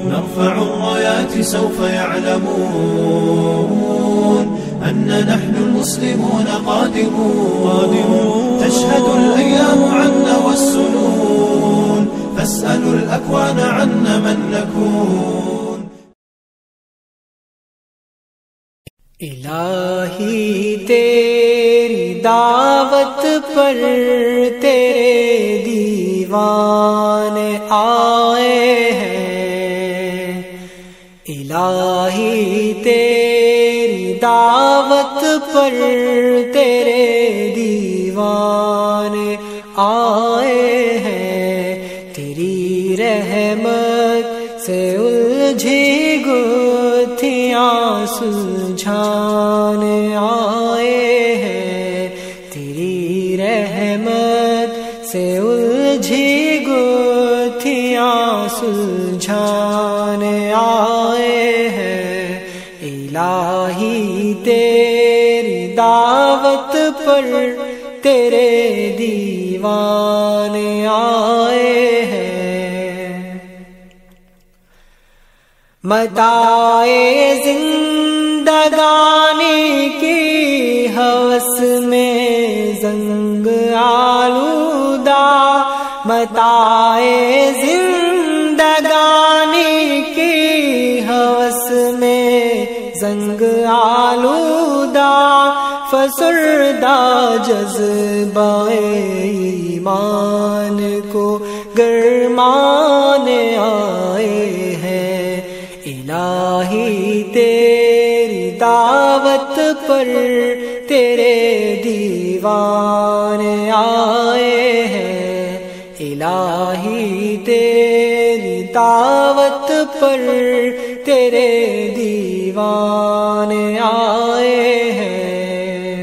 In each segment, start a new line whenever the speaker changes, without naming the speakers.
نرفع الرايات سوف يعلمون أن نحن المسلمون قادمون. تشهد الأيام عنا والسنون، فاسألوا الأكوان عنا من نكون.
الہی تیری دعوت پر تیرے دیوان آئے ہیں، الہی تیری دعوت پر تیرے دیوان آئے ہیں، تیری رحمت سے الجھی گتھیاں سلجھانے آئے ہیں، تیری رحمت سے الجھی گتھیاں سلجھانے آئے ہیں، الہی تیری دعوت پر تیرے دیوان آئے ہیں۔ متاع زندگانی کی ہوس میں زنگ آلودہ، متاع زندگانی کی ہوس میں زنگ آلودہ، فسردہ جذبہ ایمان کو گرمانے آئے ہیں، الہی تیری دعوت پر تیرے دیوان آئے ہیں، الہی تیری دعوت پر تیرے دیوان آئے ہیں۔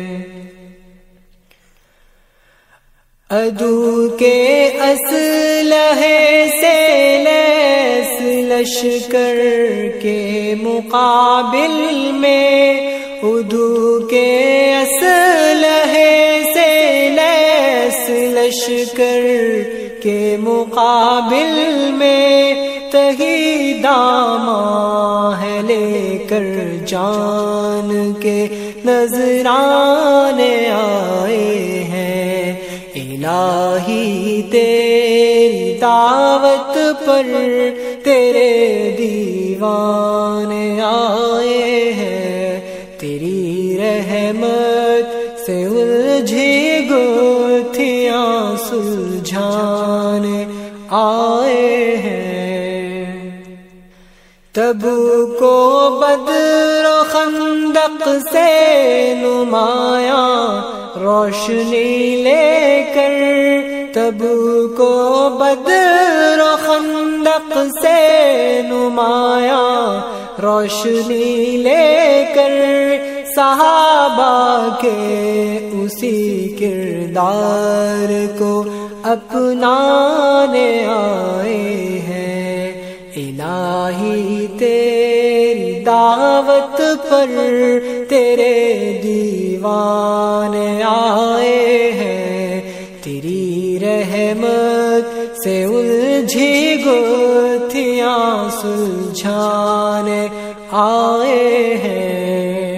عدو کے اسلحے سے لیس لشکر کے مقابل میں، عدو کے اسلحے سے لیس لشکر کے مقابل میں، تہی داماں ہے لے کر جان کے نذرانے آئے ہیں، الہی تیری دعوت پر تیرے دیوان آئے ہیں، تیری رحمت سے الجھی گتھیاں سلجھانے آئے ہیں۔ تبوک و بدر و خندق سے نمایاں روشنی لے کر، تبوک و بدر و خندق سے نمایاں روشنی لے کر، صحابہ کے اسی کردار کو اپنانے آئے ہیں، الہی تیری دعوت پر تیرے دیوان آئے ہیں، تیری رحمت سے الجھی گتھیاں سلجھانے آئے ہیں۔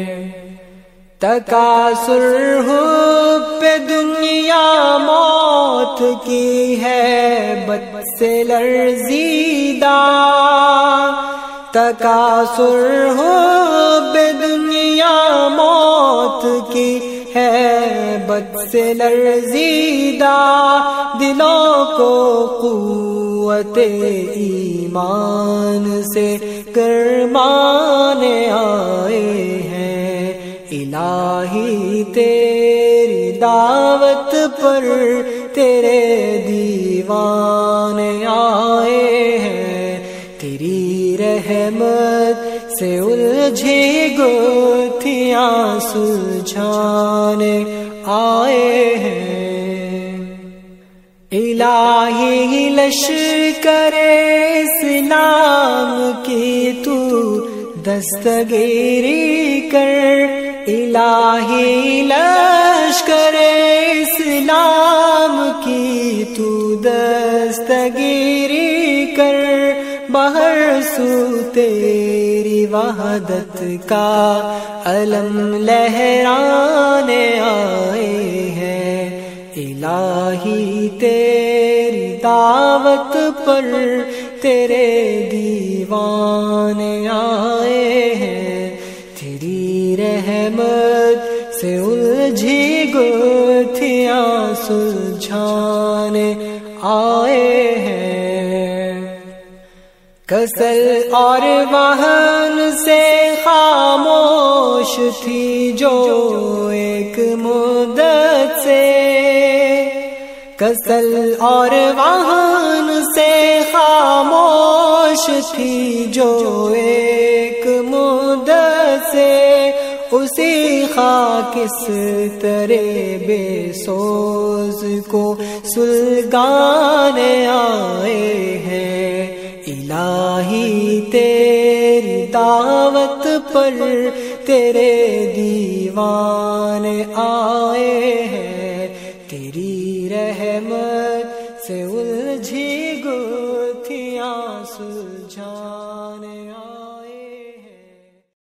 تکاثر حب دنیا موت کی ہے بت سے لرزیدہ، تکاثر حب دنیا موت کی ہے بت سے لرزیدہ، دلوں کو قوت ایمان سے گرمانے آئے ہیں، الہی تیری دعوت پر تیرے دیوان آئے ہیں، تیری رحمت سے الجھی گتھیاں سلجھانے آئے ہیں، الہی لشکر اسلام کی تو دستگیری کر، الہی لشکر اسلام کی تو دستگیری کر، بہر سو تیری وحدت کا علم لہرانے آئے ہیں، الہی تیری دعوت پر تیرے دیوانے آئے ہیں، تیری رحمت سے الجھی گتھیاں سلجھانے آئے ہیں۔ کسل اور وہن سے خاموش تھی جو ایک مدت سے، کسل اور وہن سے خاموش تھی جو ایک مدت سے، اسی خاکس ترے بے سوز کو سلگانے آئے ہیں، الہی تیری دعوت پر تیرے دیوانے آئے ہیں، تیری رحمت سے الجھی گتھیاں سلجھا